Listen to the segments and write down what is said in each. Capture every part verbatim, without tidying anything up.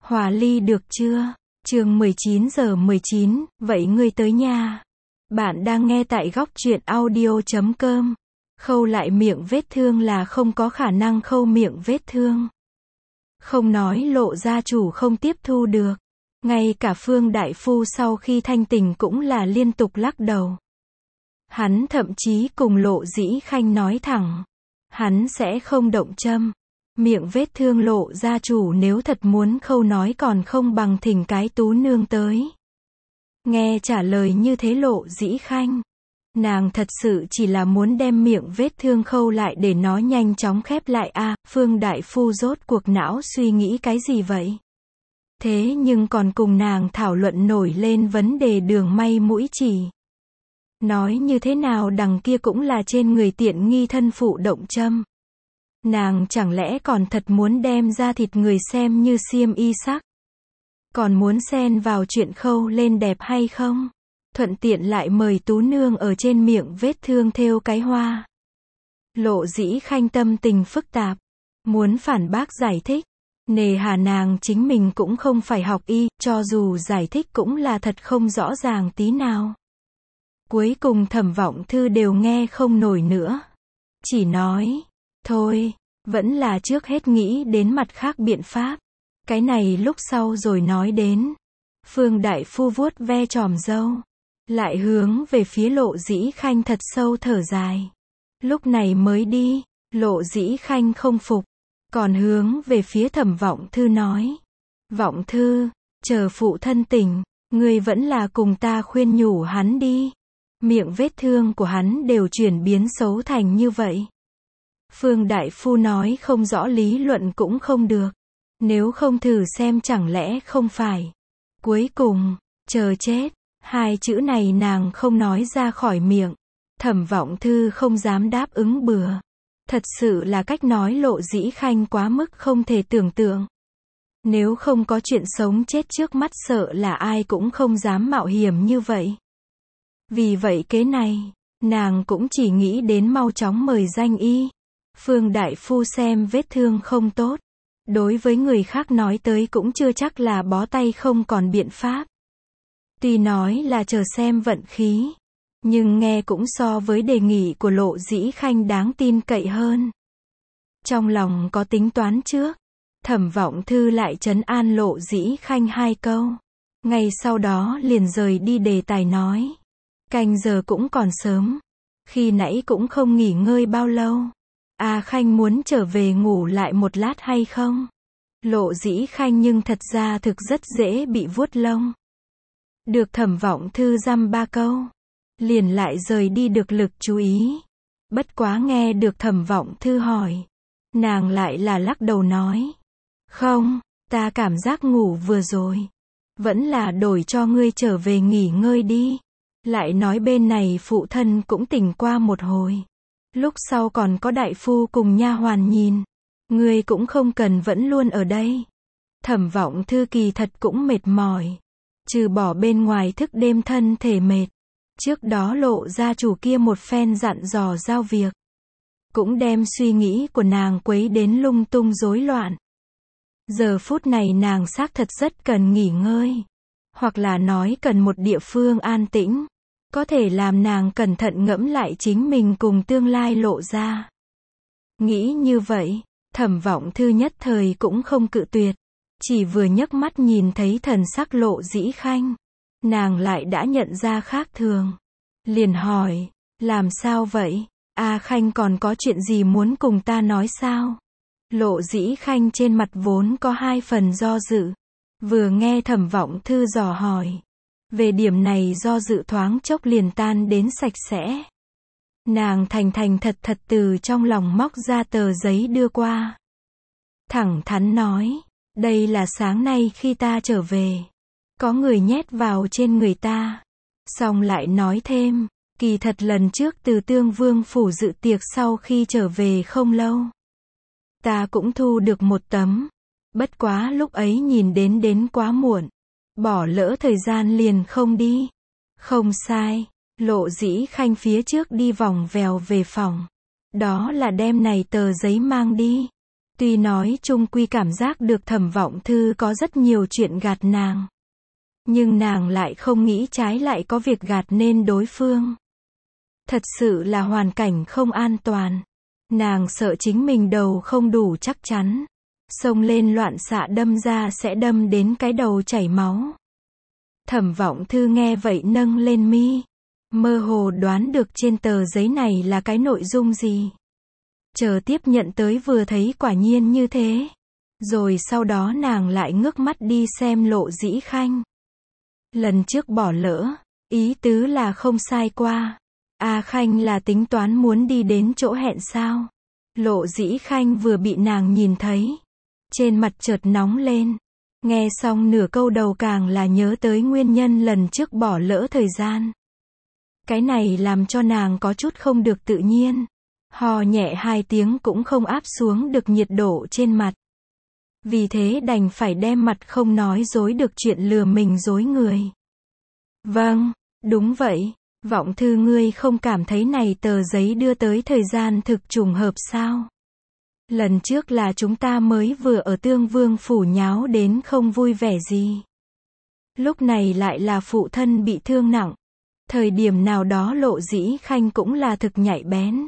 Hòa ly được chưa? Chương mười chín giờ mười chín, vậy ngươi tới nha. Bạn đang nghe tại góc truyện audio chấm com. Khâu lại miệng vết thương là không có khả năng khâu miệng vết thương. Không nói Lộ gia chủ không tiếp thu được. Ngay cả Phương đại phu sau khi thanh tỉnh cũng là liên tục lắc đầu. Hắn thậm chí cùng Lộ Dĩ Khanh nói thẳng. Hắn sẽ không động châm. Miệng vết thương Lộ gia chủ nếu thật muốn khâu nói còn không bằng thỉnh cái tú nương tới. Nghe trả lời như thế Lộ Dĩ Khanh. Nàng thật sự chỉ là muốn đem miệng vết thương khâu lại để nó nhanh chóng khép lại a à, Phương đại phu rốt cuộc não suy nghĩ cái gì vậy? Thế nhưng còn cùng nàng thảo luận nổi lên vấn đề đường may mũi chỉ. Nói như thế nào đằng kia cũng là trên người tiện nghi thân phụ động châm. Nàng chẳng lẽ còn thật muốn đem ra thịt người xem như xiêm y sắc? Còn muốn xen vào chuyện khâu lên đẹp hay không? Thuận tiện lại mời tú nương ở trên miệng vết thương thêu cái hoa. Lộ Dĩ Khanh tâm tình phức tạp. Muốn phản bác giải thích. Nề hà nàng chính mình cũng không phải học y, cho dù giải thích cũng là thật không rõ ràng tí nào. Cuối cùng Thẩm Vọng Thư đều nghe không nổi nữa. Chỉ nói, thôi, vẫn là trước hết nghĩ đến mặt khác biện pháp. Cái này lúc sau rồi nói đến. Phương đại phu vuốt ve chòm râu. Lại hướng về phía Lộ Dĩ Khanh thật sâu thở dài. Lúc này mới đi, Lộ Dĩ Khanh không phục. Còn hướng về phía Thẩm Vọng Thư nói. Vọng Thư, chờ phụ thân tỉnh, ngươi vẫn là cùng ta khuyên nhủ hắn đi. Miệng vết thương của hắn đều chuyển biến xấu thành như vậy. Phương đại phu nói không rõ lý luận cũng không được. Nếu không thử xem chẳng lẽ không phải. Cuối cùng, chờ chết. Hai chữ này nàng không nói ra khỏi miệng. Thẩm Vọng Thư không dám đáp ứng bừa. Thật sự là cách nói Lộ Dĩ Khanh quá mức không thể tưởng tượng. Nếu không có chuyện sống chết trước mắt sợ là ai cũng không dám mạo hiểm như vậy. Vì vậy kế này, nàng cũng chỉ nghĩ đến mau chóng mời danh y. Phương đại phu xem vết thương không tốt. Đối với người khác nói tới cũng chưa chắc là bó tay không còn biện pháp. Tuy nói là chờ xem vận khí. Nhưng nghe cũng so với đề nghị của Lộ Dĩ Khanh đáng tin cậy hơn. Trong lòng có tính toán trước. Thẩm Vọng Thư lại trấn an Lộ Dĩ Khanh hai câu. Ngay sau đó liền rời đi đề tài nói. Canh giờ cũng còn sớm. Khi nãy cũng không nghỉ ngơi bao lâu. A Khanh muốn trở về ngủ lại một lát hay không? Lộ Dĩ Khanh nhưng thật ra thực rất dễ bị vuốt lông. Được Thẩm Vọng Thư dăm ba câu. Liền lại rời đi được lực chú ý. Bất quá nghe được Thẩm Vọng Thư hỏi. Nàng lại là lắc đầu nói. Không, ta cảm giác ngủ vừa rồi. Vẫn là đổi cho ngươi trở về nghỉ ngơi đi. Lại nói bên này phụ thân cũng tỉnh qua một hồi. Lúc sau còn có đại phu cùng nha hoàn nhìn. Ngươi cũng không cần vẫn luôn ở đây. Thẩm Vọng Thư kỳ thật cũng mệt mỏi. Trừ bỏ bên ngoài thức đêm thân thể mệt. Trước đó Lộ gia chủ kia một phen dặn dò giao việc. Cũng đem suy nghĩ của nàng quấy đến lung tung rối loạn. Giờ phút này nàng xác thật rất cần nghỉ ngơi. Hoặc là nói cần một địa phương an tĩnh. Có thể làm nàng cẩn thận ngẫm lại chính mình cùng tương lai Lộ gia. Nghĩ như vậy, Thẩm Vọng Thư nhất thời cũng không cự tuyệt. Chỉ vừa nhấc mắt nhìn thấy thần sắc Lộ Dĩ Khanh. Nàng lại đã nhận ra khác thường. Liền hỏi, làm sao vậy? A Khanh còn có chuyện gì muốn cùng ta nói sao? Lộ Dĩ Khanh trên mặt vốn có hai phần do dự. Vừa nghe Thẩm Vọng Thư dò hỏi. Về điểm này do dự thoáng chốc liền tan đến sạch sẽ. Nàng thành thành thật thật từ trong lòng móc ra tờ giấy đưa qua. Thẳng thắn nói, đây là sáng nay khi ta trở về. Có người nhét vào trên người ta. Xong lại nói thêm, kỳ thật lần trước từ Tương Vương phủ dự tiệc sau khi trở về không lâu. Ta cũng thu được một tấm. Bất quá lúc ấy nhìn đến đến quá muộn. Bỏ lỡ thời gian liền không đi. Không sai, Lộ Dĩ Khanh phía trước đi vòng vèo về phòng. Đó là đem này tờ giấy mang đi. Tuy nói chung quy cảm giác được Thẩm Vọng Thư có rất nhiều chuyện gạt nàng. Nhưng nàng lại không nghĩ trái lại có việc gạt nên đối phương. Thật sự là hoàn cảnh không an toàn. Nàng sợ chính mình đầu không đủ chắc chắn. Xông lên loạn xạ đâm ra sẽ đâm đến cái đầu chảy máu. Thẩm Vọng Thư nghe vậy nâng lên mi. Mơ hồ đoán được trên tờ giấy này là cái nội dung gì. Chờ tiếp nhận tới vừa thấy quả nhiên như thế. Rồi sau đó nàng lại ngước mắt đi xem Lộ Dĩ Khanh. Lần trước bỏ lỡ, ý tứ là không sai qua. A Khanh là tính toán muốn đi đến chỗ hẹn sao? Lộ Dĩ Khanh vừa bị nàng nhìn thấy. Trên mặt chợt nóng lên. Nghe xong nửa câu đầu càng là nhớ tới nguyên nhân lần trước bỏ lỡ thời gian. Cái này làm cho nàng có chút không được tự nhiên. Hò nhẹ hai tiếng cũng không áp xuống được nhiệt độ trên mặt. Vì thế đành phải đem mặt không nói dối được chuyện lừa mình dối người. Vâng, đúng vậy. Vọng Thư ngươi không cảm thấy này tờ giấy đưa tới thời gian thực trùng hợp sao? Lần trước là chúng ta mới vừa ở Tương Vương phủ nháo đến không vui vẻ gì. Lúc này lại là phụ thân bị thương nặng. Thời điểm nào đó Lộ Dĩ Khanh cũng là thực nhạy bén.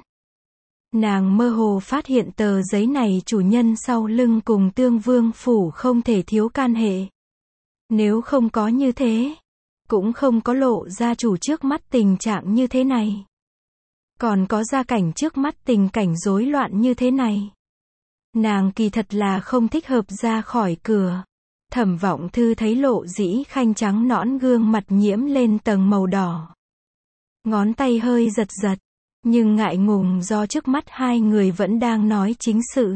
Nàng mơ hồ phát hiện tờ giấy này chủ nhân sau lưng cùng Tương Vương phủ không thể thiếu can hệ. Nếu không có như thế, cũng không có Lộ gia chủ trước mắt tình trạng như thế này. Còn có gia cảnh trước mắt tình cảnh rối loạn như thế này. Nàng kỳ thật là không thích hợp ra khỏi cửa. Thẩm Vọng Thư thấy Lộ Dĩ Khanh trắng nõn gương mặt nhiễm lên tầng màu đỏ. Ngón tay hơi giật giật. Nhưng ngại ngùng do trước mắt hai người vẫn đang nói chính sự.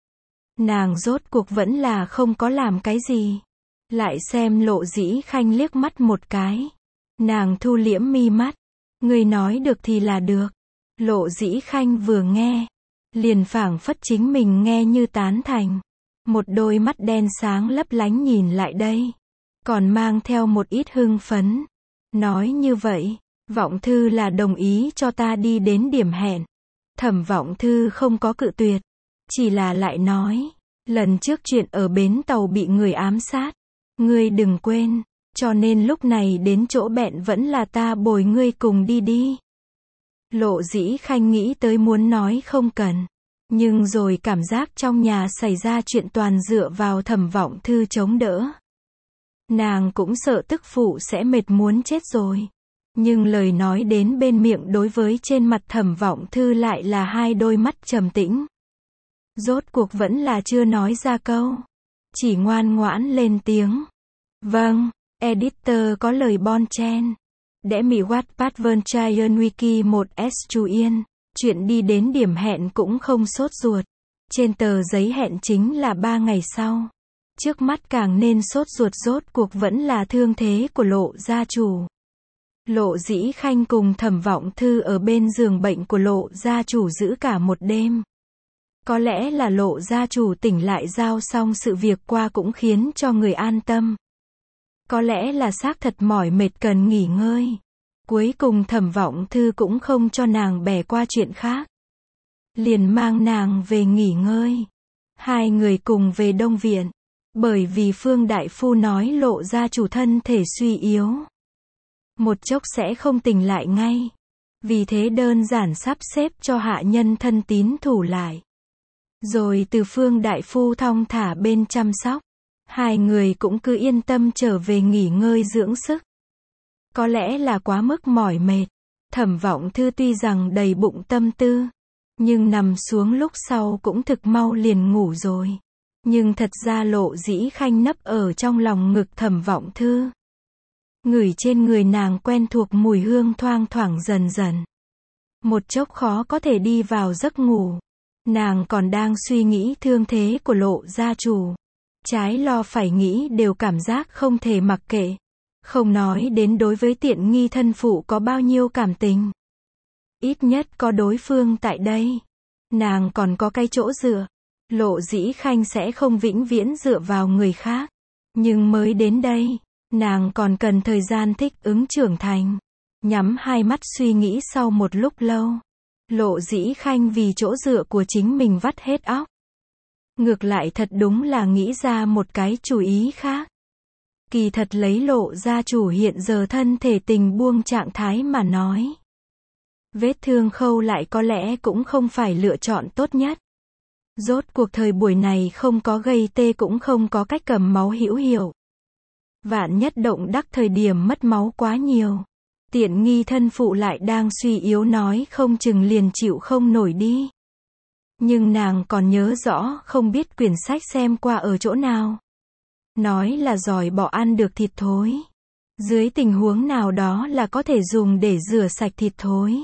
Nàng rốt cuộc vẫn là không có làm cái gì. Lại xem Lộ Dĩ Khanh liếc mắt một cái. Nàng thu liễm mi mắt. Người nói được thì là được. Lộ Dĩ Khanh vừa nghe. Liền phảng phất chính mình nghe như tán thành. Một đôi mắt đen sáng lấp lánh nhìn lại đây. Còn mang theo một ít hưng phấn. Nói như vậy. Vọng Thư là đồng ý cho ta đi đến điểm hẹn. Thẩm Vọng Thư không có cự tuyệt. Chỉ là lại nói. Lần trước chuyện ở bến tàu bị người ám sát. Ngươi đừng quên. Cho nên lúc này đến chỗ bẹn vẫn là ta bồi ngươi cùng đi đi. Lộ Dĩ Khanh nghĩ tới muốn nói không cần. Nhưng rồi cảm giác trong nhà xảy ra chuyện toàn dựa vào Thẩm Vọng Thư chống đỡ. Nàng cũng sợ tức phụ sẽ mệt muốn chết rồi. Nhưng lời nói đến bên miệng đối với trên mặt Thẩm Vọng Thư lại là hai đôi mắt trầm tĩnh. Rốt cuộc vẫn là chưa nói ra câu. Chỉ ngoan ngoãn lên tiếng. Vâng, editor có lời bon chen. Để mỉ Wattpad Vern Chien Wiki một S Chu Yên. Chuyện đi đến điểm hẹn cũng không sốt ruột. Trên tờ giấy hẹn chính là ba ngày sau. Trước mắt càng nên sốt ruột rốt cuộc vẫn là thương thế của Lộ gia chủ. Lộ Dĩ Khanh cùng Thẩm Vọng Thư ở bên giường bệnh của Lộ gia chủ giữ cả một đêm. Có lẽ là Lộ gia chủ tỉnh lại giao xong sự việc qua cũng khiến cho người an tâm. Có lẽ là xác thật mỏi mệt cần nghỉ ngơi. Cuối cùng Thẩm Vọng Thư cũng không cho nàng bẻ qua chuyện khác. Liền mang nàng về nghỉ ngơi. Hai người cùng về Đông Viện. Bởi vì Phương Đại Phu nói Lộ gia chủ thân thể suy yếu. Một chốc sẽ không tỉnh lại ngay. Vì thế đơn giản sắp xếp cho hạ nhân thân tín thủ lại. Rồi từ Phương Đại Phu thong thả bên chăm sóc. Hai người cũng cứ yên tâm trở về nghỉ ngơi dưỡng sức. Có lẽ là quá mức mỏi mệt. Thẩm Vọng Thư tuy rằng đầy bụng tâm tư. Nhưng nằm xuống lúc sau cũng thực mau liền ngủ rồi. Nhưng thật ra Lộ Dĩ Khanh nấp ở trong lòng ngực Thẩm Vọng Thư. Ngửi trên người nàng quen thuộc mùi hương thoang thoảng dần dần. Một chốc khó có thể đi vào giấc ngủ. Nàng còn đang suy nghĩ thương thế của Lộ gia chủ. Trái lo phải nghĩ đều cảm giác không thể mặc kệ. Không nói đến đối với tiện nghi thân phụ có bao nhiêu cảm tình. Ít nhất có đối phương tại đây. Nàng còn có cái chỗ dựa. Lộ Dĩ Khanh sẽ không vĩnh viễn dựa vào người khác. Nhưng mới đến đây, nàng còn cần thời gian thích ứng trưởng thành. Nhắm hai mắt suy nghĩ sau một lúc lâu. Lộ Dĩ Khanh vì chỗ dựa của chính mình vắt hết óc. Ngược lại thật đúng là nghĩ ra một cái chủ ý khác. Kỳ thật lấy Lộ gia chủ hiện giờ thân thể tình buông trạng thái mà nói. Vết thương khâu lại có lẽ cũng không phải lựa chọn tốt nhất. Rốt cuộc thời buổi này không có gây tê cũng không có cách cầm máu hữu hiệu. Vạn nhất động đắc thời điểm mất máu quá nhiều. Tiện nghi thân phụ lại đang suy yếu nói không chừng liền chịu không nổi đi. Nhưng nàng còn nhớ rõ không biết quyển sách xem qua ở chỗ nào. Nói là giỏi bỏ ăn được thịt thối. Dưới tình huống nào đó là có thể dùng để rửa sạch thịt thối.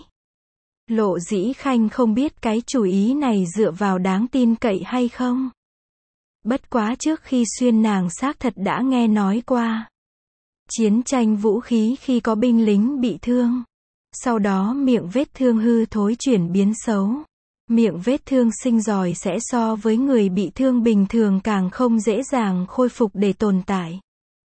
Lộ Dĩ Khanh không biết cái chủ ý này dựa vào đáng tin cậy hay không. Bất quá trước khi xuyên nàng xác thật đã nghe nói qua. Chiến tranh vũ khí khi có binh lính bị thương. Sau đó miệng vết thương hư thối chuyển biến xấu. Miệng vết thương sinh giòi sẽ so với người bị thương bình thường càng không dễ dàng khôi phục để tồn tại.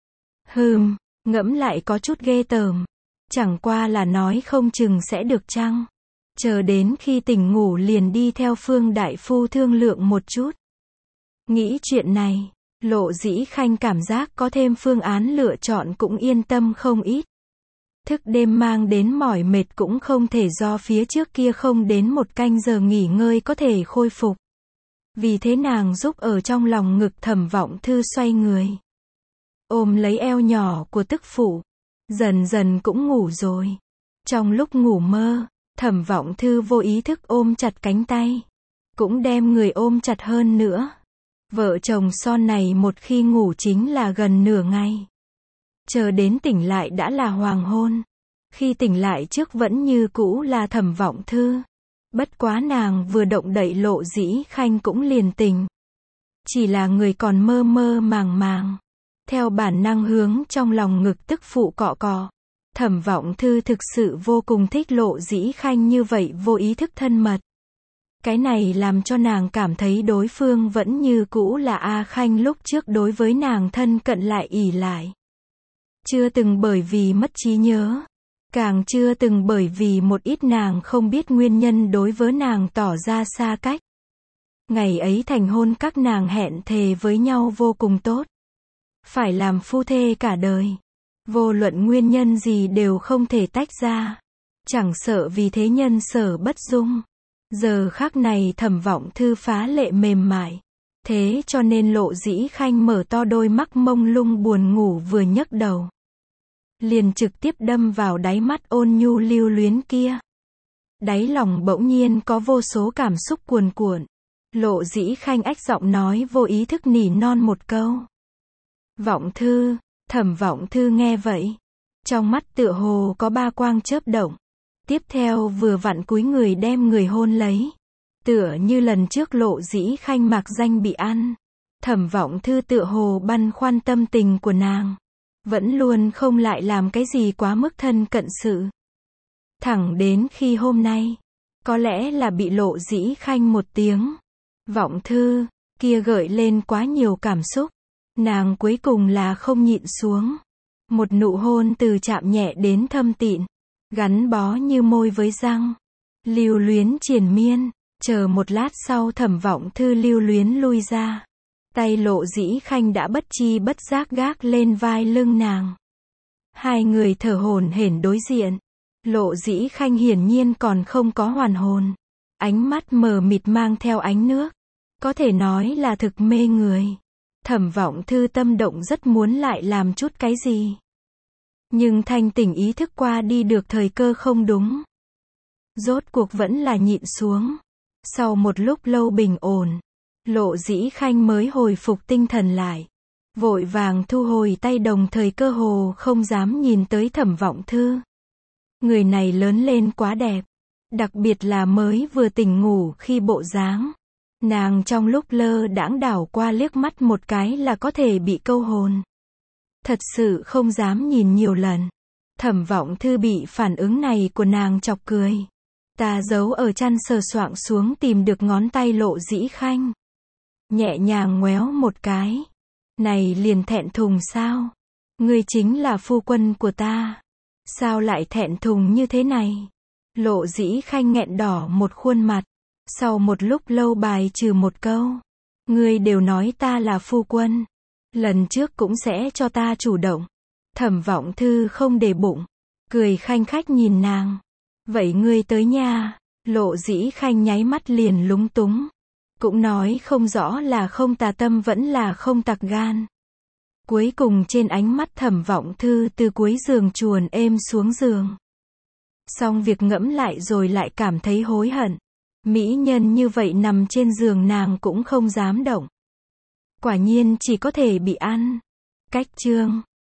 Hừm, ngẫm lại có chút ghê tởm. Chẳng qua là nói không chừng sẽ được chăng. Chờ đến khi tỉnh ngủ liền đi theo Phương đại phu thương lượng một chút. Nghĩ chuyện này, Lộ Dĩ Khanh cảm giác có thêm phương án lựa chọn cũng yên tâm không ít. Thức đêm mang đến mỏi mệt cũng không thể do phía trước kia không đến một canh giờ nghỉ ngơi có thể khôi phục. Vì thế nàng giúp ở trong lòng ngực Thẩm Vọng Thư xoay người. Ôm lấy eo nhỏ của tức phụ. Dần dần cũng ngủ rồi. Trong lúc ngủ mơ, Thẩm Vọng Thư vô ý thức ôm chặt cánh tay. Cũng đem người ôm chặt hơn nữa. Vợ chồng son này một khi ngủ chính là gần nửa ngày. Chờ đến tỉnh lại đã là hoàng hôn. Khi tỉnh lại trước vẫn như cũ là Thẩm Vọng Thư. Bất quá nàng vừa động đậy Lộ Dĩ Khanh cũng liền tỉnh. Chỉ là người còn mơ mơ màng màng. Theo bản năng hướng trong lòng ngực tức phụ cọ cọ. Thẩm Vọng Thư thực sự vô cùng thích Lộ Dĩ Khanh như vậy vô ý thức thân mật. Cái này làm cho nàng cảm thấy đối phương vẫn như cũ là A Khanh lúc trước đối với nàng thân cận lại ỷ lại. Chưa từng bởi vì mất trí nhớ. Càng chưa từng bởi vì một ít nàng không biết nguyên nhân đối với nàng tỏ ra xa cách. Ngày ấy thành hôn các nàng hẹn thề với nhau vô cùng tốt. Phải làm phu thê cả đời. Vô luận nguyên nhân gì đều không thể tách ra. Chẳng sợ vì thế nhân sở bất dung. Giờ khắc này Thẩm Vọng Thư phá lệ mềm mại. Thế cho nên Lộ Dĩ Khanh mở to đôi mắt mông lung buồn ngủ vừa nhấc đầu. Liền trực tiếp đâm vào đáy mắt ôn nhu lưu luyến kia. Đáy lòng bỗng nhiên có vô số cảm xúc cuồn cuộn. Lộ Dĩ Khanh ách giọng nói vô ý thức nỉ non một câu. Vọng Thư, Thẩm Vọng Thư nghe vậy. Trong mắt tựa hồ có ba quang chớp động. Tiếp theo vừa vặn cúi người đem người hôn lấy. Tựa như lần trước Lộ Dĩ Khanh mặc danh bị ăn. Thẩm Vọng Thư tựa hồ băn khoăn tâm tình của nàng. Vẫn luôn không lại làm cái gì quá mức thân cận sự. Thẳng đến khi hôm nay. Có lẽ là bị Lộ Dĩ Khanh một tiếng. Vọng Thư, kia gợi lên quá nhiều cảm xúc. Nàng cuối cùng là không nhịn xuống. Một nụ hôn từ chạm nhẹ đến thâm tịn. Gắn bó như môi với răng. Lưu luyến triền miên. Chờ một lát sau Thẩm Vọng Thư lưu luyến lui ra. Tay Lộ Dĩ Khanh đã bất chi bất giác gác lên vai lưng nàng. Hai người thở hổn hển đối diện. Lộ Dĩ Khanh hiển nhiên còn không có hoàn hồn. Ánh mắt mờ mịt mang theo ánh nước. Có thể nói là thực mê người. Thẩm Vọng Thư tâm động rất muốn lại làm chút cái gì. Nhưng thanh tỉnh ý thức qua đi được thời cơ không đúng. Rốt cuộc vẫn là nhịn xuống. Sau một lúc lâu bình ổn. Lộ Dĩ Khanh mới hồi phục tinh thần lại. Vội vàng thu hồi tay đồng thời cơ hồ không dám nhìn tới Thẩm Vọng Thư. Người này lớn lên quá đẹp. Đặc biệt là mới vừa tỉnh ngủ khi bộ dáng. Nàng trong lúc lơ đãng đảo qua liếc mắt một cái là có thể bị câu hồn. Thật sự không dám nhìn nhiều lần. Thẩm Vọng Thư bị phản ứng này của nàng chọc cười. Ta giấu ở chăn sờ soạng xuống tìm được ngón tay Lộ Dĩ Khanh. Nhẹ nhàng ngoéo một cái. Này liền thẹn thùng sao? Ngươi chính là phu quân của ta. Sao lại thẹn thùng như thế này? Lộ Dĩ Khanh nghẹn đỏ một khuôn mặt. Sau một lúc lâu bài trừ một câu. Ngươi đều nói ta là phu quân. Lần trước cũng sẽ cho ta chủ động. Thẩm Vọng Thư không để bụng. Cười khanh khách nhìn nàng. Vậy ngươi tới nha. Lộ Dĩ Khanh nháy mắt liền lúng túng. Cũng nói không rõ là không tà tâm vẫn là không tặc gan. Cuối cùng trên ánh mắt Thẩm Vọng Thư từ cuối giường chuồn êm xuống giường. Xong việc ngẫm lại rồi lại cảm thấy hối hận. Mỹ nhân như vậy nằm trên giường nàng cũng không dám động. Quả nhiên chỉ có thể bị ăn. Cách chương